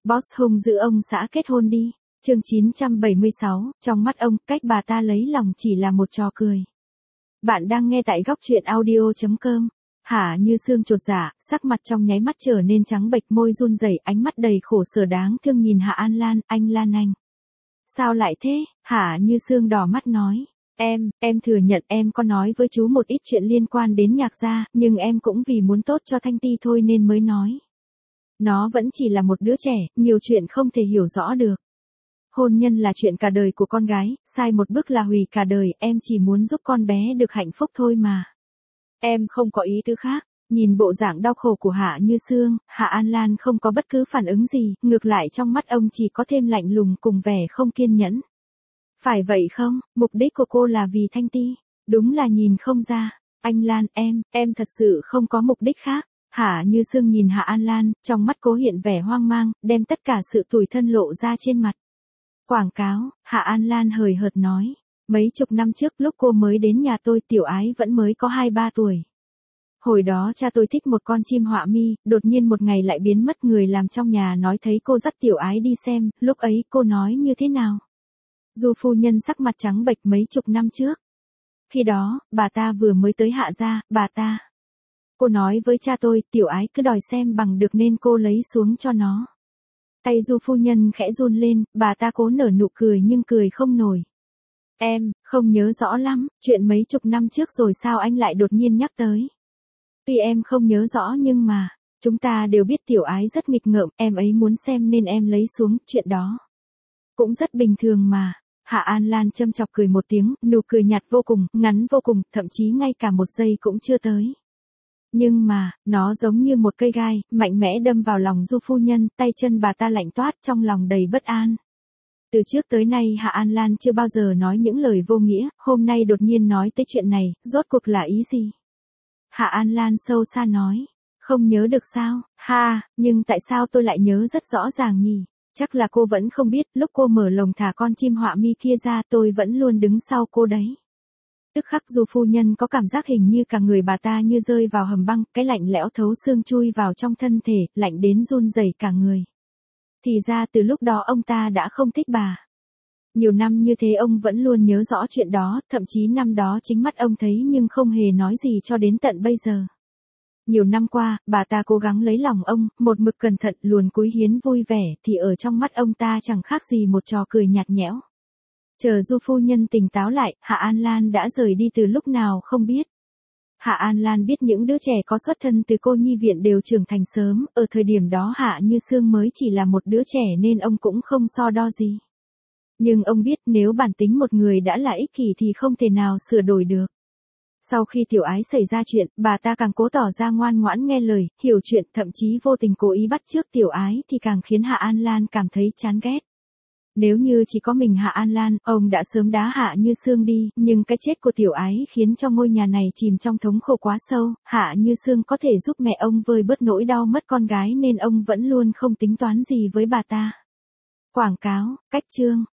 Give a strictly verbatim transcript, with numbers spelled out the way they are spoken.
Boss hung dữ ông xã kết hôn đi. Chương chín trăm bảy mươi sáu, trong mắt ông, cách bà ta lấy lòng chỉ là một trò cười. Bạn đang nghe tại góc truyện audio chấm com. Hả Như Sương chột dạ, sắc mặt trong nháy mắt trở nên trắng bệch, môi run rẩy, ánh mắt đầy khổ sở đáng thương nhìn Hạ An Lan. Anh Lan anh. Sao lại thế? Hả Như Sương đỏ mắt nói. Em, em thừa nhận em có nói với chú một ít chuyện liên quan đến nhạc gia, nhưng em cũng vì muốn tốt cho Thanh Ti thôi nên mới nói. Nó vẫn chỉ là một đứa trẻ, nhiều chuyện không thể hiểu rõ được. Hôn nhân là chuyện cả đời của con gái, sai một bước là hủy cả đời, em chỉ muốn giúp con bé được hạnh phúc thôi mà. Em không có ý tứ khác. Nhìn bộ dạng đau khổ của Hạ Như Sương, Hạ An Lan không có bất cứ phản ứng gì, ngược lại trong mắt ông chỉ có thêm lạnh lùng cùng vẻ không kiên nhẫn. Phải vậy không, mục đích của cô là vì Thanh Ti. Đúng là nhìn không ra. Anh Lan, em, em thật sự không có mục đích khác. Hạ Như Sương nhìn Hạ An Lan, trong mắt cố hiện vẻ hoang mang, đem tất cả sự tủi thân lộ ra trên mặt. Quảng cáo, Hạ An Lan hời hợt nói. Mấy chục năm trước lúc cô mới đến nhà tôi, Tiểu Ái vẫn mới có hai ba tuổi. Hồi đó cha tôi thích một con chim họa mi, đột nhiên một ngày lại biến mất, người làm trong nhà nói thấy cô dắt Tiểu Ái đi xem, lúc ấy cô nói như thế nào? Du phu nhân sắc mặt trắng bệch. Mấy chục năm trước. Khi đó, bà ta vừa mới tới Hạ gia, bà ta. Cô nói với cha tôi, Tiểu Ái cứ đòi xem bằng được nên cô lấy xuống cho nó. Tay Du phu nhân khẽ run lên, bà ta cố nở nụ cười nhưng cười không nổi. Em, không nhớ rõ lắm, chuyện mấy chục năm trước rồi sao anh lại đột nhiên nhắc tới. Tuy em không nhớ rõ nhưng mà, chúng ta đều biết Tiểu Ái rất nghịch ngợm, em ấy muốn xem nên em lấy xuống, chuyện đó. Cũng rất bình thường mà. Hạ An Lan châm chọc cười một tiếng, nụ cười nhạt vô cùng, ngắn vô cùng, thậm chí ngay cả một giây cũng chưa tới. Nhưng mà, nó giống như một cây gai, mạnh mẽ đâm vào lòng Du phu nhân, tay chân bà ta lạnh toát, trong lòng đầy bất an. Từ trước tới nay Hạ An Lan chưa bao giờ nói những lời vô nghĩa, hôm nay đột nhiên nói tới chuyện này, rốt cuộc là ý gì? Hạ An Lan sâu xa nói, không nhớ được sao, ha, nhưng tại sao tôi lại nhớ rất rõ ràng nhỉ? Chắc là cô vẫn không biết, lúc cô mở lồng thả con chim họa mi kia ra, tôi vẫn luôn đứng sau cô đấy. Tức khắc Du phu nhân có cảm giác hình như cả người bà ta như rơi vào hầm băng, cái lạnh lẽo thấu xương chui vào trong thân thể, lạnh đến run rẩy cả người. Thì ra từ lúc đó ông ta đã không thích bà. Nhiều năm như thế ông vẫn luôn nhớ rõ chuyện đó, thậm chí năm đó chính mắt ông thấy nhưng không hề nói gì cho đến tận bây giờ. Nhiều năm qua, bà ta cố gắng lấy lòng ông, một mực cẩn thận luồn cúi hiến vui vẻ, thì ở trong mắt ông ta chẳng khác gì một trò cười nhạt nhẽo. Chờ Du phu nhân tỉnh táo lại, Hạ An Lan đã rời đi từ lúc nào không biết. Hạ An Lan biết những đứa trẻ có xuất thân từ cô nhi viện đều trưởng thành sớm, ở thời điểm đó Hạ Như Sương mới chỉ là một đứa trẻ nên ông cũng không so đo gì. Nhưng ông biết nếu bản tính một người đã là ích kỷ thì không thể nào sửa đổi được. Sau khi Tiểu Ái xảy ra chuyện, bà ta càng cố tỏ ra ngoan ngoãn nghe lời, hiểu chuyện, thậm chí vô tình cố ý bắt chước Tiểu Ái thì càng khiến Hạ An Lan cảm thấy chán ghét. Nếu như chỉ có mình Hạ An Lan, ông đã sớm đá Hạ Như Sương đi, nhưng cái chết của Tiểu Ái khiến cho ngôi nhà này chìm trong thống khổ quá sâu, Hạ Như Sương có thể giúp mẹ ông vơi bớt nỗi đau mất con gái nên ông vẫn luôn không tính toán gì với bà ta. Quảng cáo, cách chương.